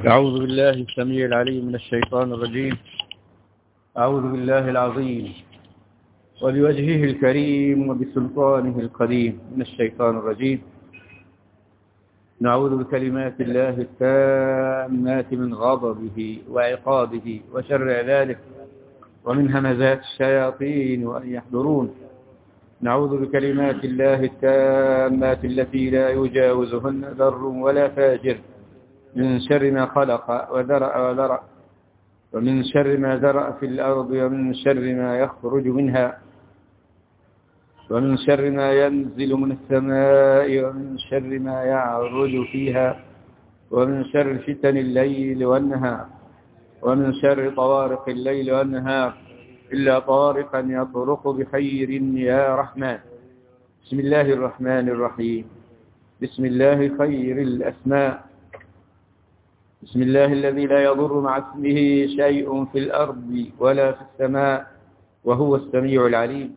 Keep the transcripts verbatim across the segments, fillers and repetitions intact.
أعوذ بالله السميع العليم من الشيطان الرجيم. أعوذ بالله العظيم وبوجهه الكريم وبسلطانه القديم من الشيطان الرجيم. نعوذ بكلمات الله التامات من غضبه وعقابه وشر عباده ومن همزات الشياطين وأن يحضرون. نعوذ بكلمات الله التامات التي لا يجاوزهن ذر ولا فاجر من شر ما خلق وذرأ وذرأ ومن شر ما ذرأ في الأرض ومن شر ما يخرج منها ومن شر ما ينزل من السماء ومن شر ما يعرج فيها ومن شر فتن الليل والنهار ومن شر طوارق الليل والنهار إلا طارقا يطرق بخير يا رحمن. بسم الله الرحمن الرحيم. بسم الله خير الأسماء. بسم الله الذي لا يضر مع اسمه شيء في الأرض ولا في السماء وهو السميع العليم.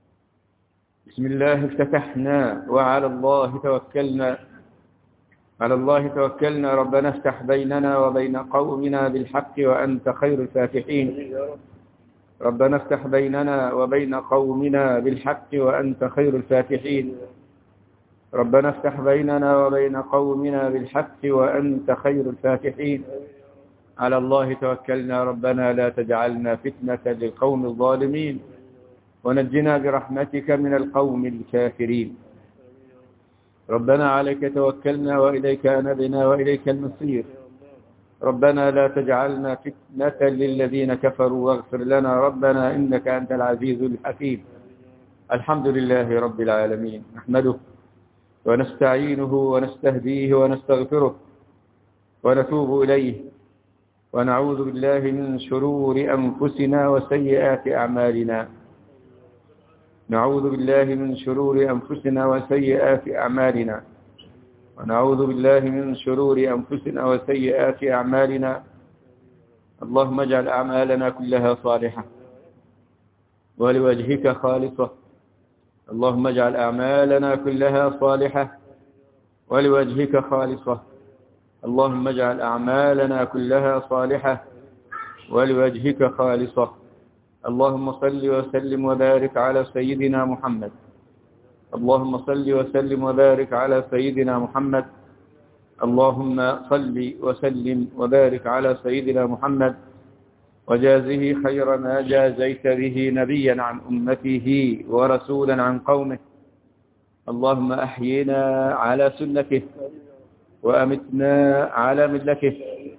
بسم الله افتتحنا وعلى الله توكلنا. على الله توكلنا. ربنا افتح بيننا وبين قومنا بالحق وأنت خير الفاتحين. ربنا افتح بيننا وبين قومنا بالحق وأنت خير الفاتحين. ربنا افتح بيننا وبين قومنا بالحق وأنت خير الفاتحين. على الله توكلنا. ربنا لا تجعلنا فتنة للقوم الظالمين ونجنا برحمتك من القوم الكافرين. ربنا عليك توكلنا وإليك أنبنا وإليك المصير. ربنا لا تجعلنا فتنة للذين كفروا واغفر لنا ربنا إنك أنت العزيز الحكيم. الحمد لله رب العالمين. نحمده ونستعينه ونستهديه ونستغفره ونتوب إليه ونعوذ بالله من شرور أنفسنا وسيئات أعمالنا. نعوذ بالله من شرور أنفسنا وسيئات أعمالنا ونعوذ بالله من شرور أنفسنا وسيئات أعمالنا. اللهم اجعل أعمالنا كلها صالحة ولوجهك خالصة. اللهم اجعل أعمالنا كلها صالحة ولوجهك خالصة. اللهم اجعل أعمالنا كلها صالحة ولوجهك خالصة. اللهم صل وسلم وبارك على سيدنا محمد. اللهم صل وسلم وبارك على سيدنا محمد. اللهم صل وسلم وبارك على سيدنا محمد وجازه خير ما جازيت به نبيا عن أمته ورسولا عن قومه. اللهم أحينا على سنته وأمتنا على ملته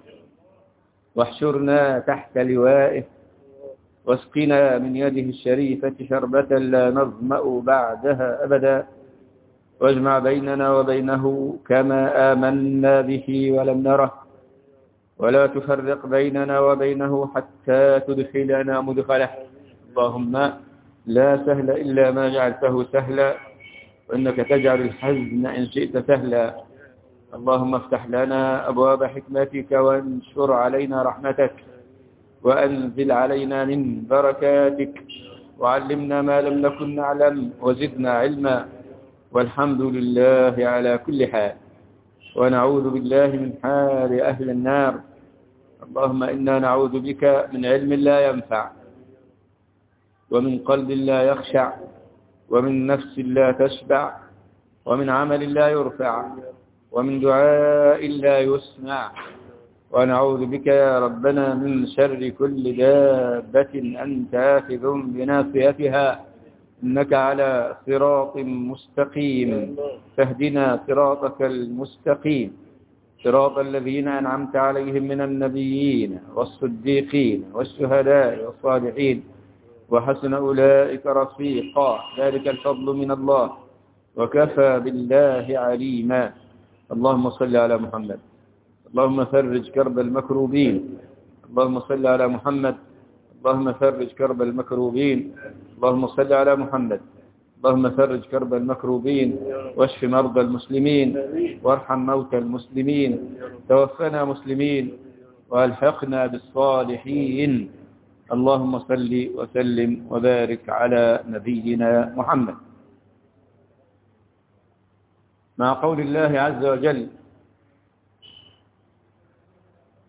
واحشرنا تحت لوائه واسقنا من يده الشريفة شربة لا نظمأ بعدها أبدا واجمع بيننا وبينه كما آمنا به ولم نره ولا تفرق بيننا وبينه حتى تدخلنا مدخله. اللهم لا سهل إلا ما جعلته سهلا وإنك تجعل الحزن إن شئت سهلا. اللهم افتح لنا أبواب حكمتك وانشر علينا رحمتك وأنزل علينا من بركاتك وعلمنا ما لم نكن نعلم وزدنا علما والحمد لله على كل حال. ونعوذ بالله من حال أهل النار. اللهم إنا نعوذ بك من علم لا ينفع ومن قلب لا يخشع ومن نفس لا تشبع ومن عمل لا يرفع ومن دعاء لا يسمع. ونعوذ بك يا ربنا من شر كل دابة أنت آخذ بناصيتها إنك على صراط مستقيم. فاهدنا صراطك المستقيم صراط الذين أنعمت عليهم من النبيين والصديقين والشهداء والصالحين وحسن أولئك رفيقا. ذلك الفضل من الله وكفى بالله عليما. اللهم صل على محمد. اللهم فرج كرب المكروبين. اللهم صل على محمد. اللهم فرج كرب المكروبين. اللهم صل على محمد. اللهم فرج كرب المكروبين واشف مرضى المسلمين وارحم موتى المسلمين. توفنا مسلمين والحقنا بالصالحين. اللهم صل وسلم وبارك على نبينا محمد. مع قول الله عز وجل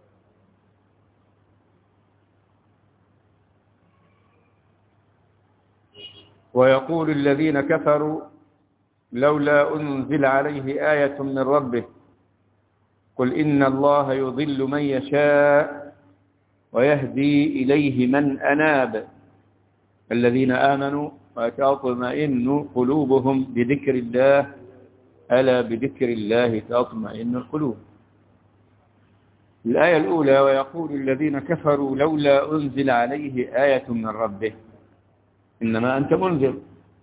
ويقول الذين كفروا لولا أنزل عليه آية من ربه قل إن الله يضل من يشاء ويهدي إليه من أناب الذين آمنوا وتطمئن قلوبهم بذكر الله ألا بذكر الله تطمئن القلوب. الآية الأولى ويقول الذين كفروا لولا أنزل عليه آية من ربه، إنما أنت منذر.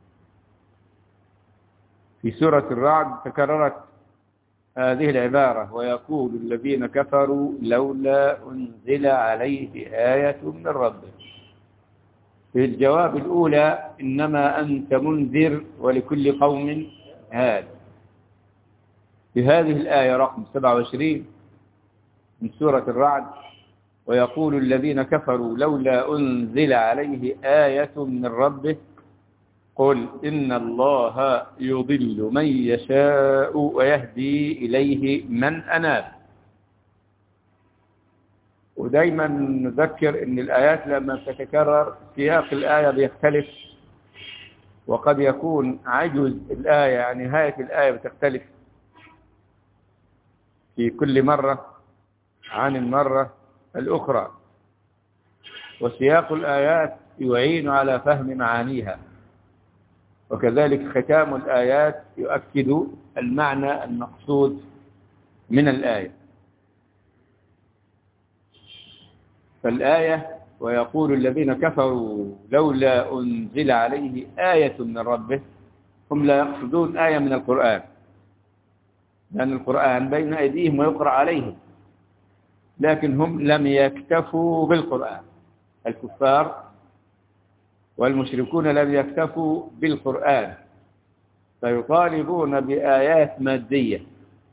في سورة الرعد تكررت هذه العبارة ويقول الذين كفروا لولا أنزل عليه آية من ربه. في الجواب الأولى إنما أنت منذر ولكل قوم هاد. في هذه الآية رقم سبعة وعشرين من سورة الرعد ويقول الذين كفروا لولا أنزل عليه آية من ربه قل إن الله يضل من يشاء ويهدي إليه من أناب. ودايما نذكر أن الآيات لما تتكرر سياق الآية بيختلف، وقد يكون عجز الآية يعني نهاية الآية بتختلف في كل مرة عن المرة الأخرى، وسياق الآيات يعين على فهم معانيها، وكذلك ختام الآيات يؤكد المعنى المقصود من الآية. فالآية ويقول الذين كفروا لولا أنزل عليه آية من ربه، هم لا يقصدون آية من القرآن، لأن القرآن بين أيديهم ويقرأ عليهم، لكن هم لم يكتفوا بالقرآن. الكفار والمشركون لم يكتفوا بالقرآن، فيطالبون بآيات مادية،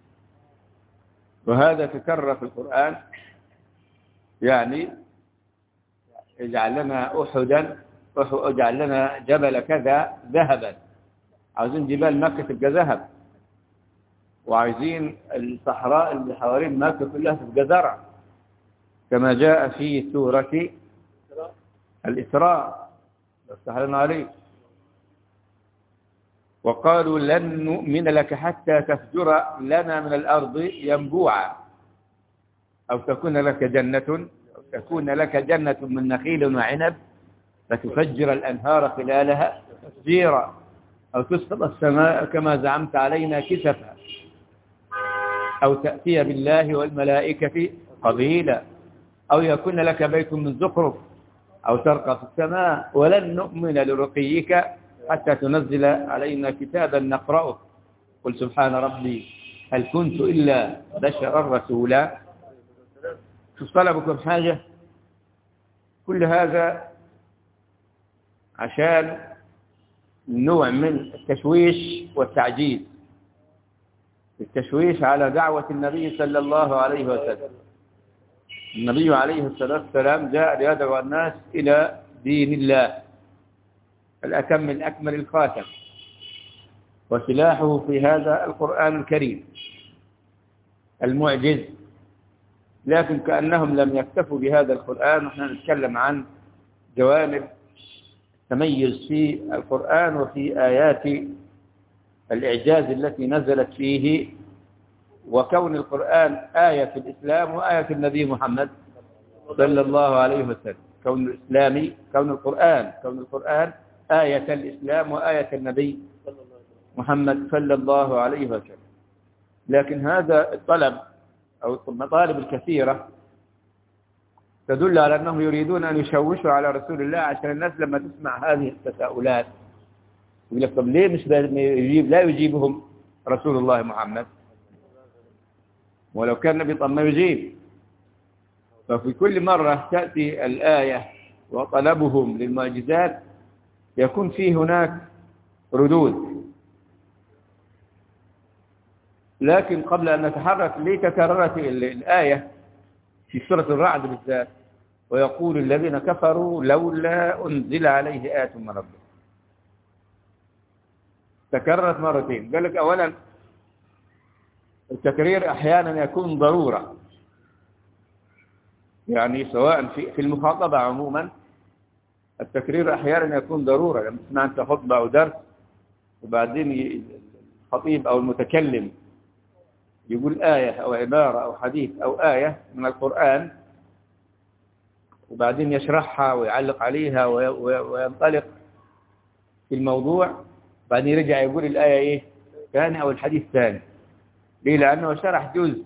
وهذا تكرر في القرآن. يعني اجعل لنا أحدا، اجعل لنا جبل كذا ذهبا، عاوزين جبال مكة تبقى ذهب، وعايزين الصحراء اللي حوالين مكة كلها تبقى زرع، كما جاء في سورة الإسراء استحلنا عليه. وقالوا لن نؤمن لك حتى تفجر لنا من الأرض ينبوعا أو تكون لك جنة أو تكون لك جنة من نخيل وعنب فتفجر الأنهار خلالها تفجيرا أو تسقط السماء كما زعمت علينا كسفا أو تأتي بالله والملائكة قبيلا أو يكون لك بيت من زخرف أو ترقى في السماء ولن نؤمن لرقيك حتى تنزل علينا كتابا نقرأه قل سبحان ربي هل كنت إلا بشرا رسولا. شوف طلبكم حاجة، كل هذا عشان نوع من التشويش والتعجيز، التشويش على دعوة النبي صلى الله عليه وسلم. النبي عليه الصلاة والسلام جاء ليدعو الناس إلى دين الله الأتم الأكمل الخاتم، وسلاحه في هذا القرآن الكريم المعجز. لكن كأنهم لم يكتفوا بهذا القرآن، ونحن نتكلم عن جوانب تميز في القرآن وفي آيات الإعجاز التي نزلت فيه، وكون القرآن آية في الإسلام وآية في النبي محمد صلى الله عليه وسلم. كون الإسلامي كون القرآن كون القرآن آية الإسلام وآية النبي محمد صلى الله عليه وسلم. لكن هذا الطلب أو المطالب الكثيرة تدل على أنهم يريدون أن يشوشوا على رسول الله، عشان الناس لما تسمع هذه التساؤلات يقول لك طب ليه مش يجيب لا يجيبهم رسول الله محمد؟ ولو كان النبي طب ما يجيب. ففي كل مرة تأتي الآية وطلبهم للمعجزات يكون في هناك ردود. لكن قبل أن نتحرك ليه تكررت الآية في سورة الرعد بالذات ويقول الذين كفروا لولا أنزل عليه آية من ربه؟ تكررت مرتين. قال لك أولا التكرير أحيانا يكون ضرورة، يعني سواء في في المخاطبة عموما التكرير أحيانا يكون ضرورة. لما تسمع أنت خطبة أو درس وبعدين الخطيب أو المتكلم يقول آية أو عبارة أو حديث أو آية من القرآن وبعدين يشرحها ويعلق عليها وينطلق في الموضوع، بعدين يرجع يقول الآية إيه ثاني أو الحديث ثاني. ليه؟ لأنه شرح جزء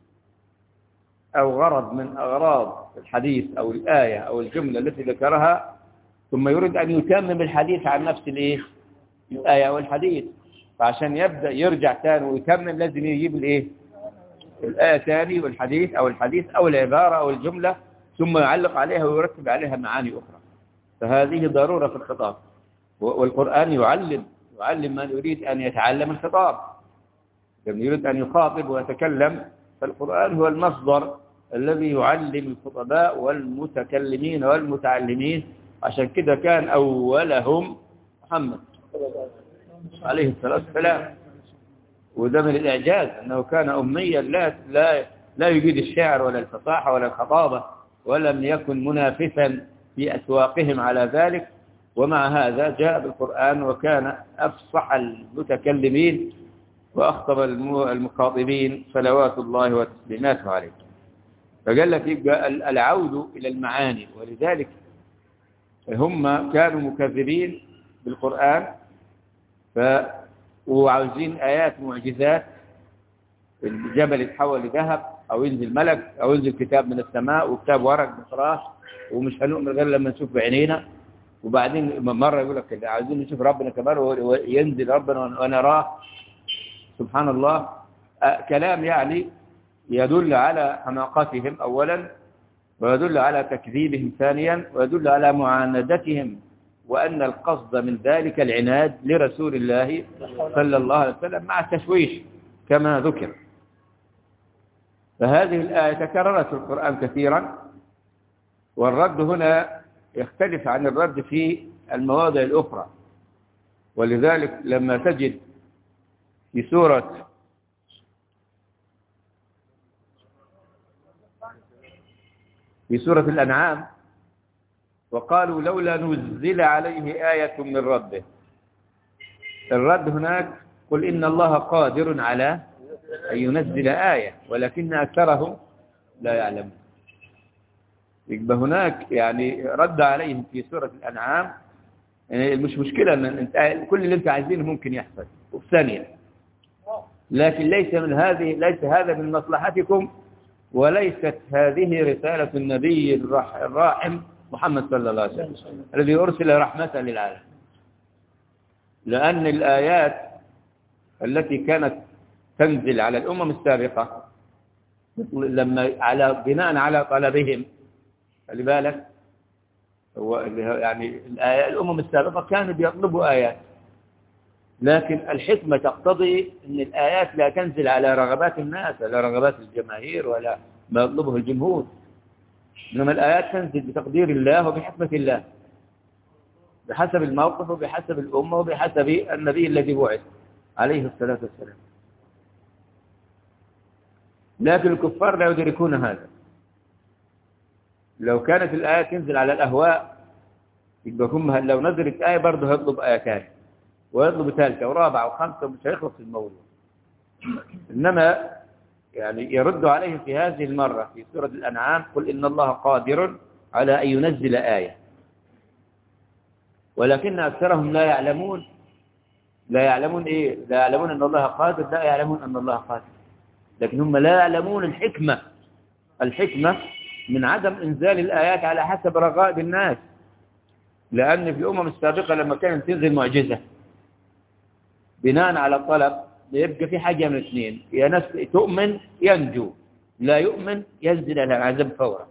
أو غرض من أغراض الحديث أو الآية أو الجملة التي ذكرها، ثم يريد أن يتمم الحديث عن نفس الإيه الآية أو الحديث. فعشان يبدأ يرجع ثاني ويتمم لازم يجيب الإيه الآية ثاني والحديث أو الحديث أو العبارة أو الجملة، ثم يعلق عليها ويرتب عليها معاني أخرى. فهذه ضرورة في الخطاب، والقرآن يعلم يعلم من يريد أن يتعلم الخطاب. من يريد أن يخاطب ويتكلم فالقرآن هو المصدر الذي يعلم الخطباء والمتكلمين والمتعلمين. عشان كده كان أولهم محمد عليه الصلاة والسلام، وده من الإعجاز أنه كان أميا لا لا لا يجيد الشعر ولا الفصاحة ولا الخطابة، ولم يكن منافسا في أسواقهم على ذلك، ومع هذا جاء بالقرآن وكان أفصح المتكلمين وأخطب المخاطبين صلوات الله وتسليماته عليه. فقال لك يبقى العود إلى المعاني، ولذلك هم كانوا مكذبين بالقرآن ف وعاوزين آيات معجزات، الجبل يتحول لذهب أو ينزل ملك أو ينزل كتاب من السماء وكتاب ورق بفراش ومش هنؤمن غير لما نشوف بعينينا. وبعدين مرة يقول لك عاوزين نشوف ربنا كمان وينزل ربنا ونراه. سبحان الله، كلام يعني يدل على حماقتهم أولا، ويدل على تكذيبهم ثانيا، ويدل على معاندتهم، وأن القصد من ذلك العناد لرسول الله صلى الله عليه وسلم مع التشويش كما ذكر. فهذه الآية تكررت في القرآن كثيرا، والرد هنا يختلف عن الرد في المواضع الأخرى. ولذلك لما تجد في سورة في سورة الأنعام وقالوا لولا نزل عليه آية من ربه، الرد هناك قل إن الله قادر على أن ينزل آية ولكن أكثرهم لا يعلمون. يبقى هناك يعني رد عليهم في سورة الأنعام، يعني مش مشكلة أن انت كل اللي انت عايزينه ممكن يحصل وفي ثانية، لكن ليس من هذه ليس هذا من مصلحتكم، وليست هذه رسالة النبي الراحم محمد صلى الله عليه وسلم الذي أرسل رحمة للعالم. لأن الآيات التي كانت تنزل على الأمم السابقة لما على بناء على طلبهم، خلي بالك هو يعني الأمم السابقة كانوا بيطلبوا آيات، لكن الحكمة تقتضي أن الآيات لا تنزل على رغبات الناس ولا رغبات الجماهير ولا ما يطلبه الجمهور، إنما الآيات تنزل بتقدير الله وبحكمة الله، بحسب الموقف وبحسب الأمة وبحسب النبي الذي بعث عليه الصلاة والسلام. لكن الكفار لا يدركون هذا. لو كانت الآية تنزل على الأهواء يبقى هم لو نزلت آية برضه هيطلب آية ثانية ويطلب ثالثة ورابعة وخامسة ومش هيخلص الموضوع. إنما يعني يرد عليهم في هذه المرة في سورة الأنعام قل إن الله قادر على أن ينزل آية ولكن أكثرهم لا يعلمون. لا يعلمون إيه؟ لا يعلمون أن الله قادر، لا يعلمون أن الله قادر، لكن هم لا يعلمون الحكمة. الحكمة من عدم إنزال الآيات على حسب رغائب الناس، لأن في الأمم السابقة لما كانت تنزل معجزة بناء على الطلب يبقى في حاجة من اثنين، يا ناس تؤمن ينجو، لا يؤمن ينزل على العذاب فورا.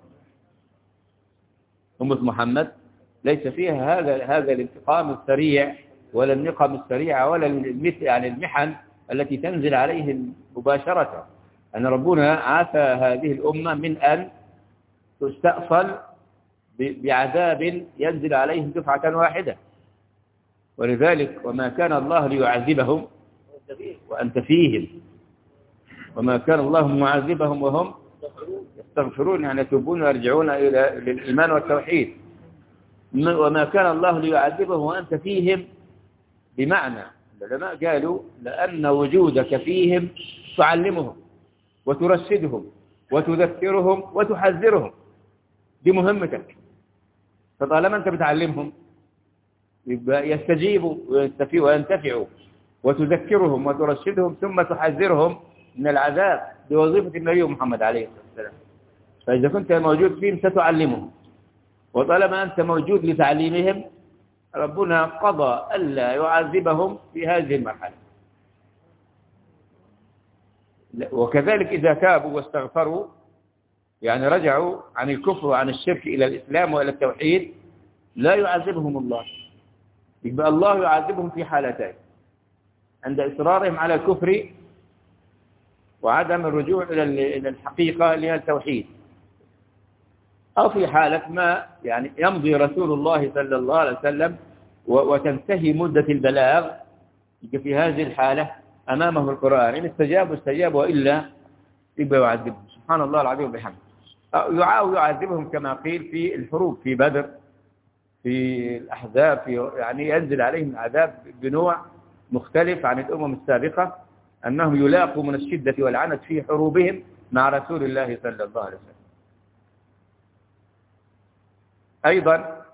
أمة محمد ليس فيها هذا هذا الانتقام السريع ولا النقم السريعة ولا المثل يعني المحن التي تنزل عليهم مباشرة. أن ربنا عافى هذه الأمة من أن تستأصل بعذاب ينزل عليهم دفعة واحدة. ولذلك وما كان الله ليعذبهم وأنت فيهم، وما كان الله معذبهم وهم يستغفرون، يعني يتوبون ويرجعون إلى الإيمان والتوحيد. وما كان الله ليعذبهم وأنت فيهم، بمعنى العلماء قالوا لأن وجودك فيهم تعلمهم وترشدهم وتذكرهم وتحذرهم، دي مهمتك. فطالما أنت بتعلمهم يبقى يستجيبوا وينتفعوا، وتذكرهم وترشدهم ثم تحذرهم من العذاب، بوظيفة النبي محمد عليه الصلاة والسلام. فإذا كنت موجود فيهم ستعلمهم، وطالما أنت موجود لتعليمهم ربنا قضى ألا يعذبهم في هذه المرحلة. وكذلك إذا تابوا واستغفروا، يعني رجعوا عن الكفر وعن الشرك إلى الإسلام وإلى التوحيد، لا يعذبهم الله. يبقى الله يعذبهم في حالتين: عند إصرارهم على الكفر وعدم الرجوع إلى الحقيقة اللي هي التوحيد، أو في حالة ما يعني يمضي رسول الله صلى الله عليه وسلم وتنتهي مدة البلاغ، في هذه الحالة أمامه القرآن، إن استجابوا استجابوا وإلا يبقى يعذبهم. سبحان الله العظيم وبحمده. أو يعذبهم كما قيل في الحروب، في بدر، في الأحزاب، في يعني ينزل عليهم العذاب بنوع مختلف عن الأمم السابقة، أنهم يلاقوا من الشدة والعنت في حروبهم مع رسول الله صلى الله عليه وسلم. أيضا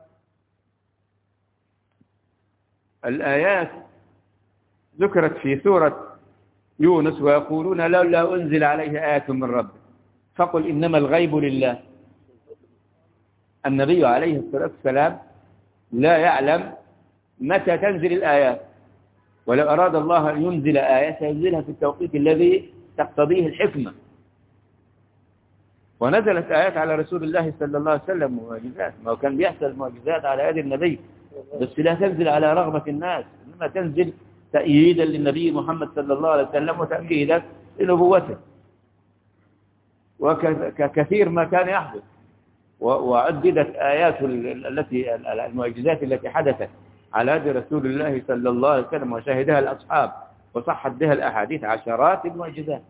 الآيات ذكرت في سورة يونس: ويقولون لولا أنزل عليه آية من ربه فقل إنما الغيب لله. النبي عليه الصلاة والسلام لا يعلم متى تنزل الآيات، ولو أراد الله أن ينزل آية سينزلها في التوقيت الذي تقتضيه الحكمة. ونزلت آيات على رسول الله صلى الله عليه وسلم معجزات، ما كان بيحصل معجزات على يد النبي، بس لا تنزل على رغبة الناس، إنما تنزل تأييدا للنبي محمد صلى الله عليه وسلم وتأكيدا لنبوته. وكثير ما كان يحدث، وعددت آيات التي المعجزات التي حدثت على يد رسول الله صلى الله عليه وسلم وشاهدها الأصحاب وصحت بها الأحاديث، عشرات المعجزات،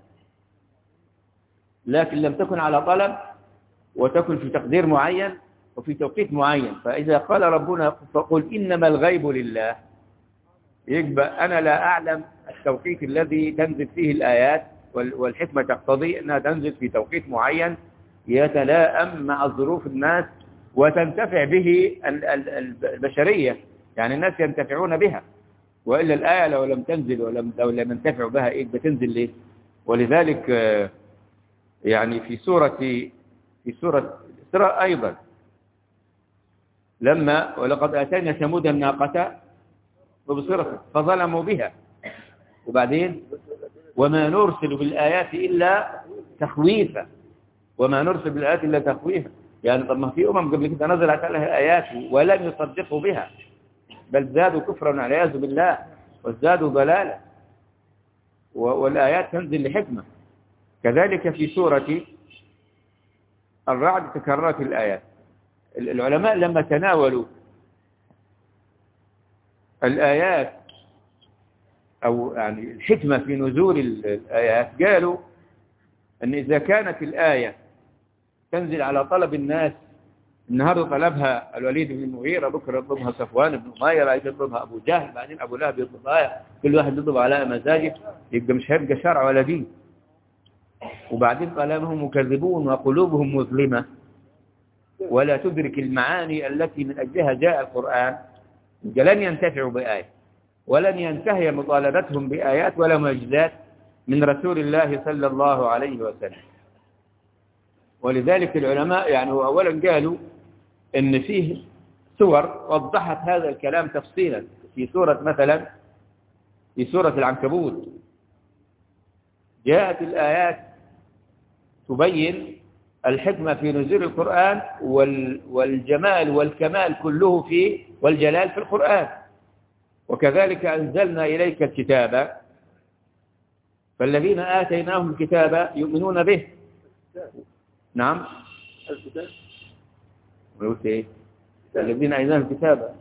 لكن لم تكن على طلب، وتكن في تقدير معين وفي توقيت معين. فإذا قال ربنا فقل إنما الغيب لله، يبقى أنا لا أعلم التوقيت الذي تنزل فيه الآيات، والحكمة تقتضي أنها تنزل في توقيت معين يتلائم مع ظروف الناس وتنتفع به البشرية، يعني الناس ينتفعون بها، وإلا الآية لو لم تنزل ولم لو لم ينتفعوا بها إيه بتنزل ليه؟ ولذلك يعني في سورة في سورة الإسراء أيضا لما ولقد آتينا ثمود الناقة مبصرة فظلموا بها، وبعدين وما نرسل بالآيات إلا تخويفا، وما نرسل بالآيات إلا تخويفا. يعني طب ما في أمم قبل كده نزلت عليها آيات ولم يصدقوا بها، بل زادوا كفرا والعياذ بالله وازدادوا ضلالا، والآيات تنزل لحكمة. كذلك في سورة الرعد تكررت الآيات. العلماء لما تناولوا الآيات أو يعني الحكمة في نزول الآيات، قالوا أن إذا كانت الآية تنزل على طلب الناس، النهارده طلبها الوليد بن المغيرة، بكرة يطلبها صفوان بن أمية، بعدين يطلبها أبو جهل، بعدين أبو لهب يطلبها، كل واحد يطلب على مزاجه، يبقى مش هيبقى شرع ولا دين. وبعدين قال لهم مكذبون وقلوبهم مظلمة ولا تدرك المعاني التي من أجلها جاء القرآن، لن ينتفعوا بآية، ولن ينتهي مطالبتهم بآيات ولا معجزات من رسول الله صلى الله عليه وسلم. ولذلك العلماء يعني أولا قالوا إن فيه سور وضحت هذا الكلام تفصيلا. في سورة مثلا في سورة العنكبوت جاءت الآيات تبين الحكمة في نزول القرآن والجمال والكمال كله فيه والجلال في القرآن. وكذلك أنزلنا إليك الكتاب فالذين آتيناهم الكتاب يؤمنون به. نعم الكتاب ويقول ايه الذين آتيناهم الكتاب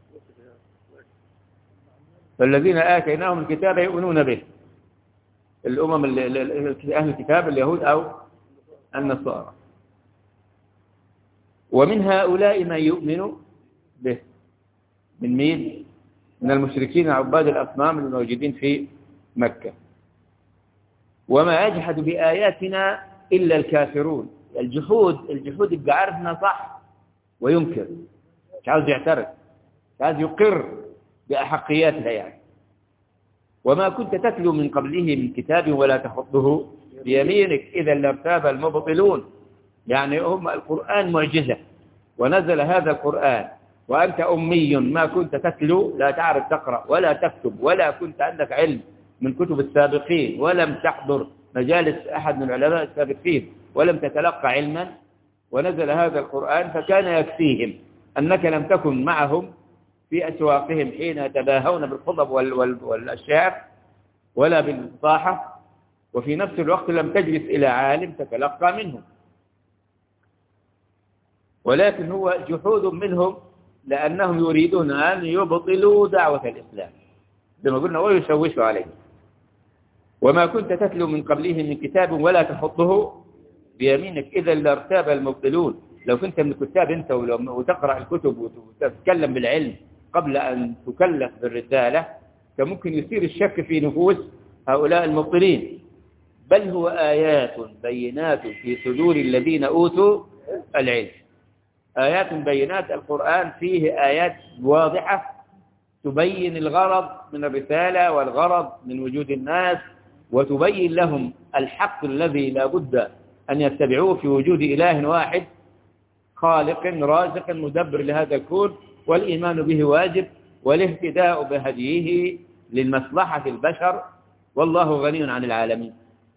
فالذين آتيناهم الكتاب يؤمنون به، الأمم أهل الكتاب اليهود أو النصارى. ومن هؤلاء من يؤمن به. من مين؟ من المشركين عباد الأصنام الموجودين في مكة. وما يجحد بآياتنا إلا الكافرون. الجحود الجحود يبقى عارفنا صح وينكر، مش عاوز يعترف، مش عاوز يقر بأحقياتها يعني. وما كنت تتلو من قبله من كتاب ولا تخطه بيمينك إذا لارتاب المبطلون. يعني هم القرآن معجزة، ونزل هذا القرآن وأنت أمي ما كنت تتلو، لا تعرف تقرأ ولا تكتب، ولا كنت عندك علم من كتب السابقين، ولم تحضر مجالس أحد من العلماء السابقين، ولم تتلقى علما، ونزل هذا القرآن فكان يكفيهم أنك لم تكن معهم في أسواقهم حين يتباهون بالخطب والأشعار ولا بالفصاحة، وفي نفس الوقت لم تجلس إلى عالم تتلقى منه. ولكن هو جحود منهم لأنهم يريدون أن يبطلوا دعوة الإسلام زي ما قلنا ويشوشوا عليه. وما كنت تتلو من قبله من كتاب ولا تحطه بيمينك إذا لارتاب المبطلون. لو كنت من الكتاب أنت وتقرأ الكتب وتتكلم بالعلم قبل أن تكلف بالرسالة كان ممكن يصير الشك في نفوس هؤلاء المبطلين. بل هو آيات بينات في صدور الذين أوتوا العلم. آيات بينات، القرآن فيه آيات واضحة تبين الغرض من الرسالة والغرض من وجود الناس، وتبين لهم الحق الذي لا بد أن يتبعوه في وجود إله واحد خالق رازق مدبر لهذا الكون، والإيمان به واجب، والاهتداء بهديه للمصلحة البشر، والله غني عن العالمين.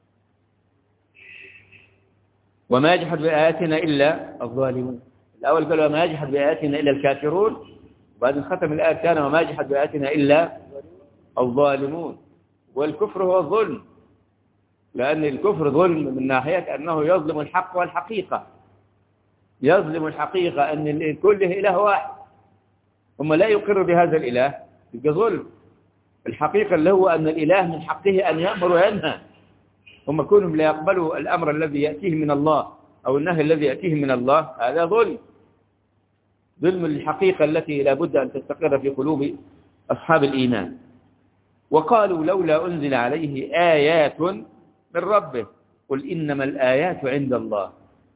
وما يجحد بآياتنا إلا الظالمون. الأول قال وما يجحد بآياتنا إلا الكافرون، وبعدين ختم الآية كان وما يجحد بآياتنا إلا الظالمون. والكفر هو الظلم، لأن الكفر ظلم من ناحية أنه يظلم الحق والحقيقة، يظلم الحقيقة أن كله إله واحد، هم لا يقر بهذا الإله يبقى ظلم. الحقيقة اللي هو أن الإله من حقه أن يأمر وينهى، هم كونهم لا يقبلوا الأمر الذي يأتيه من الله أو النهي الذي يأتيه من الله، هذا ظلم، ظلم الحقيقة التي لا بد أن تستقر في قلوب أصحاب الإيمان. وقالوا لولا أنزل عليه آيات من ربه قل إنما الآيات عند الله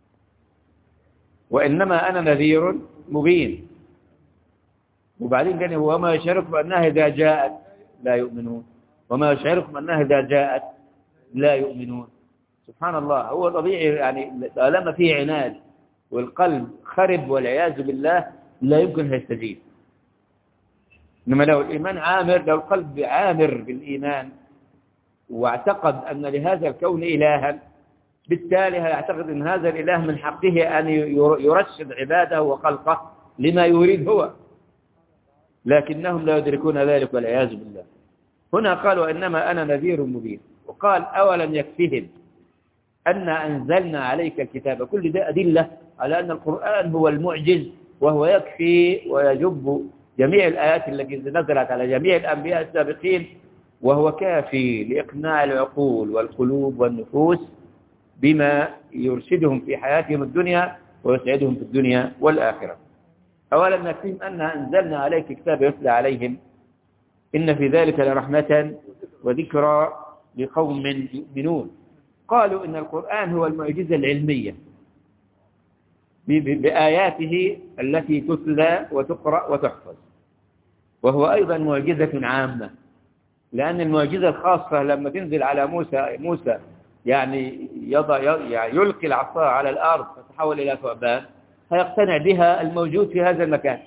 وإنما أنا نذير مبين. وبعدين قال وما يشعركم أنها إذا جاءت لا يؤمنون، وما يشعركم أنها إذا جاءت لا يؤمنون. سبحان الله، هو طبيعي يعني طالما فيه عناد والقلب خرب والعياذ بالله لا يمكن يستجيب. إنما لو الإيمان عامر، لو القلب عامر بالإيمان واعتقد أن لهذا الكون إلها، بالتالي يعتقد أن هذا الإله من حقه أن يرشد عباده وخلقه لما يريد هو، لكنهم لا يدركون ذلك والعياذ بالله. هنا قالوا إنما أنا نذير مبين. وقال أولم يكفهم أن أنزلنا عليك الكتاب. كل ده أدلة على أن القرآن هو المعجز، وهو يكفي ويجب جميع الآيات التي نزلت على جميع الأنبياء السابقين، وهو كافي لإقناع العقول والقلوب والنفوس بما يرشدهم في حياتهم الدنيا ويسعدهم في الدنيا والآخرة. أولا نكفيهم أن أنزلنا عليك كتاب يتلى عليهم إن في ذلك لرحمة وذكرى لقوم يؤمنون. قالوا إن القرآن هو المعجزة العلمية بآياته التي تتلى وتقرأ وتحفظ، وهو أيضا معجزة عامة، لأن المعجزة الخاصة لما تنزل على موسى موسى يعني يضع يعني يلقي العصا على الأرض فتحول إلى ثعبان، هيقتنع بها الموجود في هذا المكان،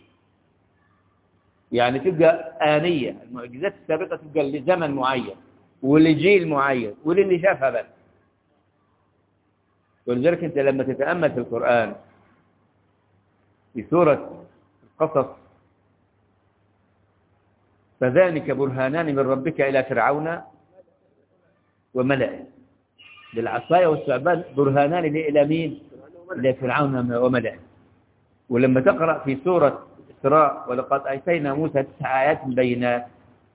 يعني تبقى آنية. المعجزات السابقة تبقى لزمن معين ولجيل معين وللي شافها بس. ولذلك أنت لما تتأمل في القرآن في سورة القصص فذلك برهانان من ربك إلى فرعون وملئه، للعصاية والثعبان برهانان إلى مين؟ إلى فرعون وملئه. ولما تقرأ في سورة إسراء ولقد آتينا موسى تسع آيات بينات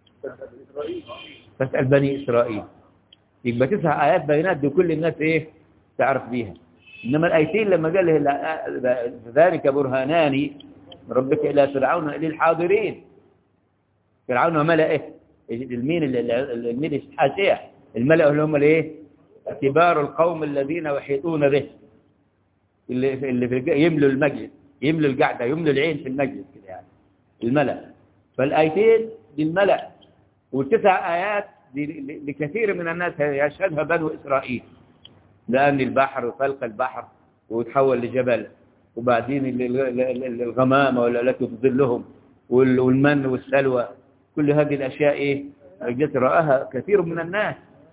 فاسأل بني إسرائيل، يبقى تسع آيات بينات دي كل الناس إيه تعرف بيها. إنما الآيتين لما قال له ذلك برهانان من ربك إلى فرعون إلى الحاضرين، فرعون وملئه، المين المين الحاشية، الملأ اللي هم الايه؟ كبار القوم الذين يحيطون به، اللي اللي في يملوا المجلس، يملوا القعده، يملوا العين في المجلس كده يعني الملأ. فالآيتين للملأ، والتسع آيات لكثير من الناس يشهدها بنو إسرائيل، لأن البحر وفلق البحر وتحول لجبل، وبعدين الغمامة التي تظلهم والمن والسلوى، كل هذه الأشياء إيه؟ التي رآها كثير من الناس.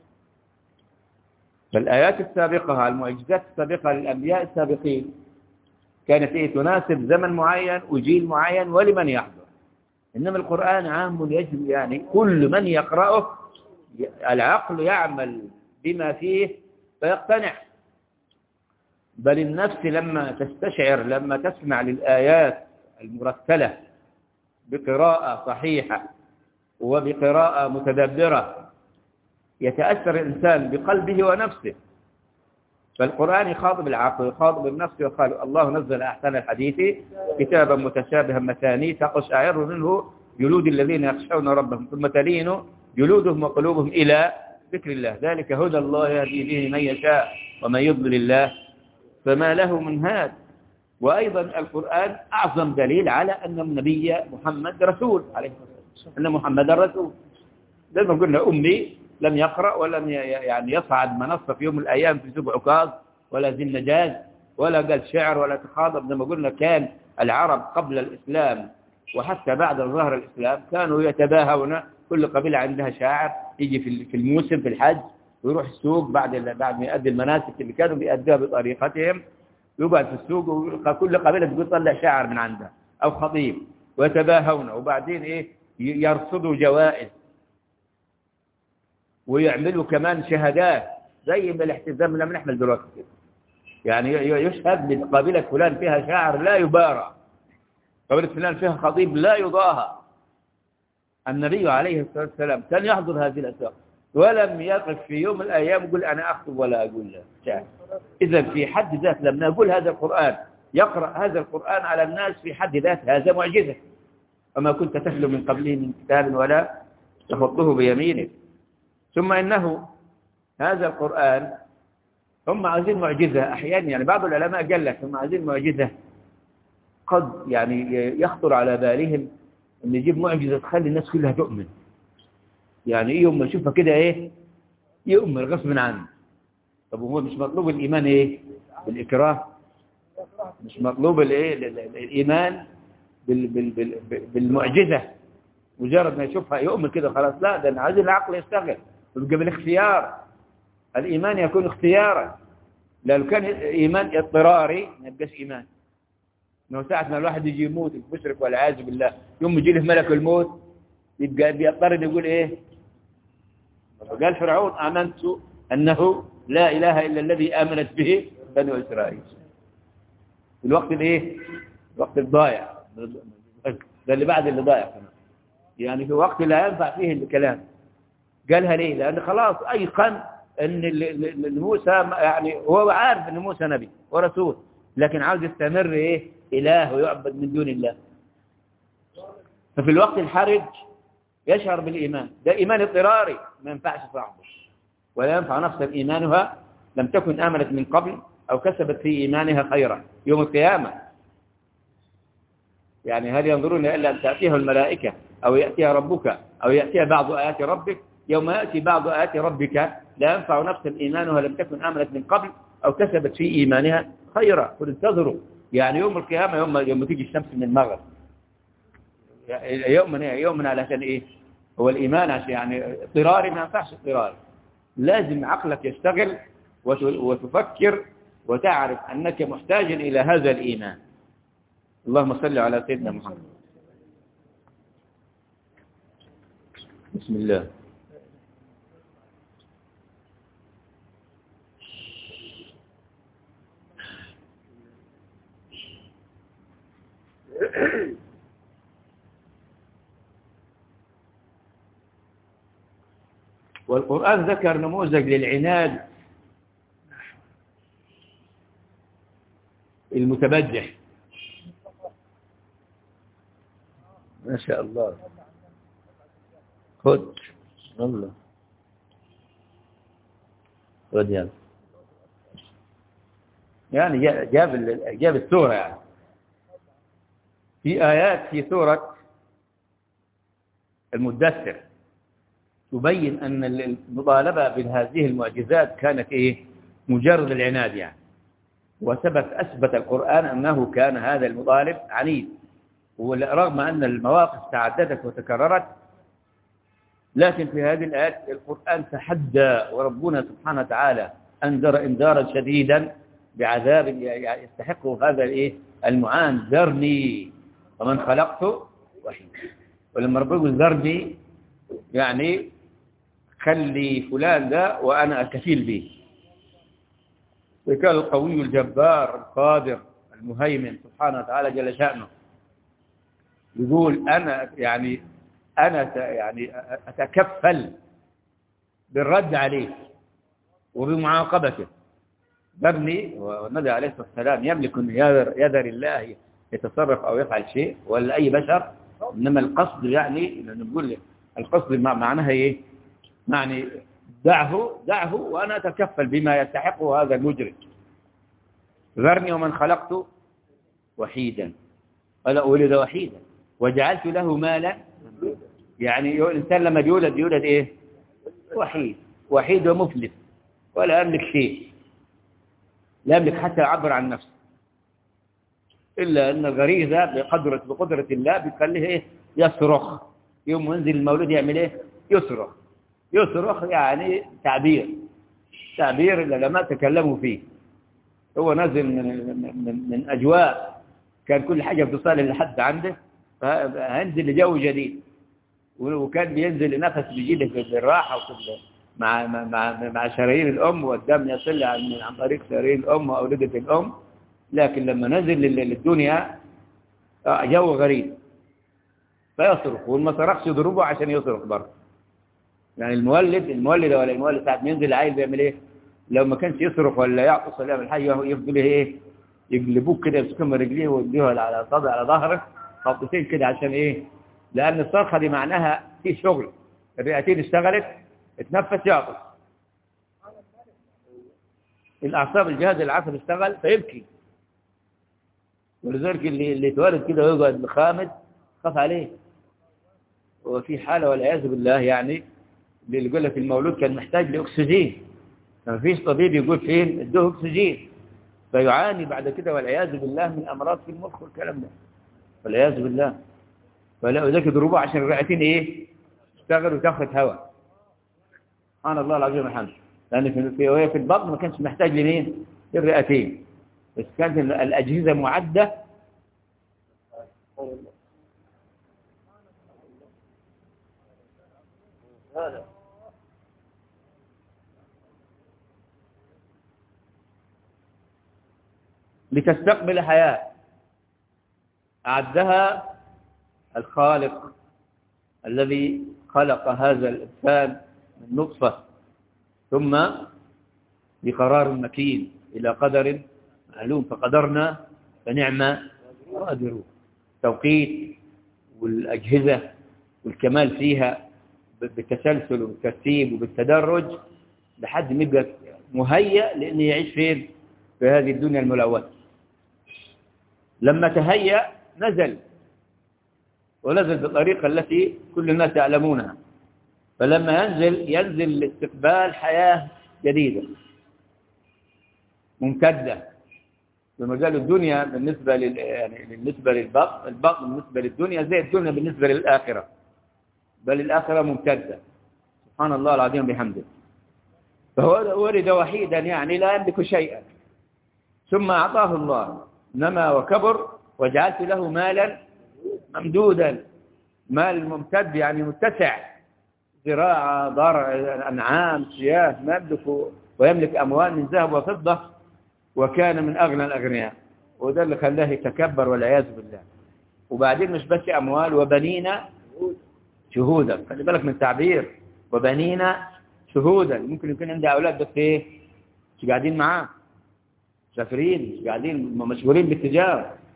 فالآيات السابقة، المعجزات السابقة للأنبياء السابقين كانت إيه؟ تناسب زمن معين وجيل معين ولمن يحضر. إنما القرآن عام يجب يعني كل من يقرأه العقل يعمل بما فيه فيقتنع. بل النفس لما تستشعر، لما تسمع للآيات المرتلة بقراءة صحيحة وبقراءة متدبرة يتأثر الإنسان بقلبه ونفسه. فالقرآن يخاطب العقل ويخاطب النفس، وقال الله نزل أحسن الحديث كتابا متشابها مثاني تقشعر منه جلود الذين يخشون ربهم ثم تلين جلودهم وقلوبهم إلى ذكر الله، ذلك هدى الله يهدي به من يشاء ومن يضلل الله فما له من هاد. وأيضا القرآن أعظم دليل على أن النبي محمد رسول عليه الصلاة والسلام، أن محمد رسول. زي ما قلنا أمي لم يقرأ ولم يعني يصعد منصة في يوم من الأيام في سوق عكاظ ولا ذي النجاز ولا قال شعر ولا تخاطب. زي ما قلنا كان العرب قبل الإسلام وحتى بعد ظهر الإسلام كانوا يتباهون، كل قبيلة عندها شاعر يجي في الموسم في الحج ويروح السوق بعد بعد ما يؤدي المناسك اللي كانوا بيأدوها بطريقتهم، يقعد في السوق وكل قبيلة تقول طلع شاعر من عندها أو خطيب ويتباهون، وبعدين إيه يرصدوا جوائز ويعملوا كمان شهادات زي ما الاحتزام لما نحمل دلوقتي كده، يعني يشهد لقبيلة فلان فيها شاعر لا يبارى، قبيلة فلان فيها خطيب لا يضاهى. النبي عليه الصلاة والسلام كان يحضر هذه الأسواق ولم يقف في يوم من الأيام يقول أنا أخطب ولا أقول له شاعر. إذا في حد ذات لما نقول هذا القرآن يقرأ هذا القرآن على الناس في حد ذات هذا معجزة، وما كنت تتلو من قبله من كتاب ولا تخطه بيمينك. ثم إنه هذا القرآن هم عايزين معجزة أحيانا، يعني بعض العلماء قال لك هم عايزين معجزة قد يعني يخطر على بالهم أن يجيب معجزة تخلي الناس كلها تؤمن، يعني إيه يوم ما يشوفها كده إيه يؤمن غصب عنه. طب هو مش مطلوب الإيمان إيه بالإكراه، مش مطلوب الإيه الإيمان بال بال بال بالمعجزة مجرد ما يشوفها يؤمن كده خلاص، لا ده عايز العقل يشتغل ويبقى بالاختيار. الإيمان يكون اختيارا، لو كان إيمان اضطراري ما يبقاش إيمان. إنه ساعة ما الواحد يجي يموت المشرك والعياذ بالله يوم يجي له ملك الموت يبقى بيضطر يقول إيه؟ قال فرعون آمنت أنه لا إله إلا الذي آمنت به بنو إسرائيل. في الوقت الإيه؟ الوقت الضايع، ده اللي بعد اللي ضايع كمان، يعني في وقت لا ينفع فيه الكلام. قالها ليه؟ لأن خلاص أيقن أن موسى يعني هو عارف أن موسى نبي ورسول، لكن عاوز يستمر إيه؟ إله ويعبد من دون الله. ففي الوقت الحرج يشعر بالإيمان، ده إيمان اضطراري ما ينفعش صاحبه، ولا ينفع نفسا إيمانها لم تكن آمنت من قبل أو كسبت في إيمانها خيرا يوم القيامة. يعني هل ينظرون إلا أن تأتيها الملائكة أو يأتيها ربك أو يأتيها بعض آيات ربك؟ يوم يأتي بعض آيات ربك لا ينفع نفسا إيمانها لم تكن آمنت من قبل أو كسبت في إيمانها خيرا. قل انتظروا، يعني يوم القيامة يوم يوم تيجي الشمس من المغرب يومنا يومنا علشان إيه؟ هو الإيمان عشان يعني اضطراري ما ينفعش اضطراري، لازم عقلك يشتغل وتفكر وتعرف أنك محتاج إلى هذا الإيمان. اللهم صل على سيدنا محمد. بسم الله. والقرآن ذكر نموذج للعناد المتبجح، ما شاء الله. خد والله، خد يلا. يعني جاب جاب السورة. يعني في آيات في سورة المدثر تبين أن المطالبة بهذه المعجزات كانت إيه؟ مجرد العناد يعني. وثبت أثبت القرآن أنه كان هذا المطالب عنيد، ورغم أن المواقف تعددت وتكررت، لكن في هذه الآيات القرآن تحدى، وربنا سبحانه وتعالى أنذر إنذارا شديدا بعذاب يستحقه هذا الإيه؟ المعاند. ذرني ومن خلقته وحيدا. ولما ربنا يقول ذرني يعني خلي فلان ده وأنا الكفيل به. وكان القوي الجبار القادر المهيمن سبحانه وتعالى جل شأنه يقول أنا يعني أنا يعني أتكفل بالرد عليه وبمعاقبته. ذرني. والنبي عليه الصلاة والسلام يملك أن يذر الله يتصرف أو يفعل شيء ولا أي بشر، إنما القصد يعني نقول القصد معناها إيه؟ يعني دعه دعه وأنا أتكفل بما يستحقه هذا المجرم. ذرني ومن خلقت وحيدا. قال ولد وحيدا وجعلت له مالا. يعني الإنسان لما يولد يولد إيه؟ وحيد. وحيد ومفلس ولا يملك شيء، لا يملك حتى يعبر عن نفسه، إلا أن الغريزة بقدرة بقدرة الله بتخليه إيه؟ يصرخ. يوم ينزل المولود يعمل إيه؟ يصرخ. يصرخ يعني تعبير تعبير العلماء تكلموا فيه. هو نزل من, من, من أجواء كان كل حاجة بتصل لحد عنده، فهنزل لجو جديد، وكان بينزل نفس بيجيله في الراحة وفي مع مع مع شرايين الأم، والدم يصل عن عن طريق شرايين الأم وأوردة الأم. لكن لما نزل للدنيا جو غريب فيصرخ، والما صرخش يضربه عشان يصرخ برضه. يعني المولد المولد ولا المولد ساعة ما ينزل العيل بيعمل ايه؟ لو ما كانش يصرخ ولا يعطس ولا يعمل حاجه يفضل ايه؟ يقلبوه كده يمسكوا من رجليه ويديها على صدر على ظهره خبطتين كده. عشان ايه؟ لأن الصرخة دي معناها في شغل، الرئتين اشتغلت اتنفس يعطس، الأعصاب الجهاز العصبي اشتغل فيبكي. ولذلك اللي اللي اتولد كده ويقعد مخامد خاف عليه. وفي حالة والعياذ بالله يعني اللي يقول لك المولود كان محتاج لأكسجين، ما فيش طبيب يقول فين ادوه أكسجين، فيعاني بعد كده والعياذ بالله من أمراض في المخ والكلام ده والعياذ بالله. فلا ذاك يضربوه عشان الرئتين ايه؟ اشتغلوا وتاخد هواء. سبحان الله العظيم الحمد. لأن في وهي في البطن ما كانش محتاج لمين؟ للرئتين، بس كانت الأجهزة معدة لتستقبل حياة أعدها الخالق الذي خلق هذا الإنسان من نطفة ثم بقرار مكين إلى قدر معلوم، فقدرنا فنعم قادرون. توقيت والأجهزة والكمال فيها بالتسلسل وبالترتيب وبالتدرج لحد ما يبقى مهيأ لأنه يعيش فين؟ في هذه الدنيا الملوثة. لما تهيأ نزل، ونزل بالطريقة التي كل الناس يعلمونها. فلما ينزل ينزل لاستقبال حياة جديدة ممتدة. بمجال الدنيا بالنسبة لل يعني بالنسبة للبطن، البطن بالنسبة للدنيا زي الدنيا بالنسبة للآخرة، بل الآخرة ممتدة. سبحان الله العظيم بحمده. فهو ولد وحيدا يعني لا يملك شيئا، ثم أعطاه الله نما وكبر وجعلت له مالا ممدودا. مال ممتد يعني متسع، زراعة، ضرع، أنعام، سياف، يملك ويملك أموال من ذهب وفضة، وكان من أغنى الأغنياء. وده اللي خلاه يتكبر والعياذ بالله. وبعدين مش بس أموال، وبنينا شهودا. خلي بالك من تعبير وبنينا شهودا. ممكن يكون عنده أولاد بس إيه؟ مش قاعدين معاه، مسافرين، مش قاعدين، مشغولين بالتجارة،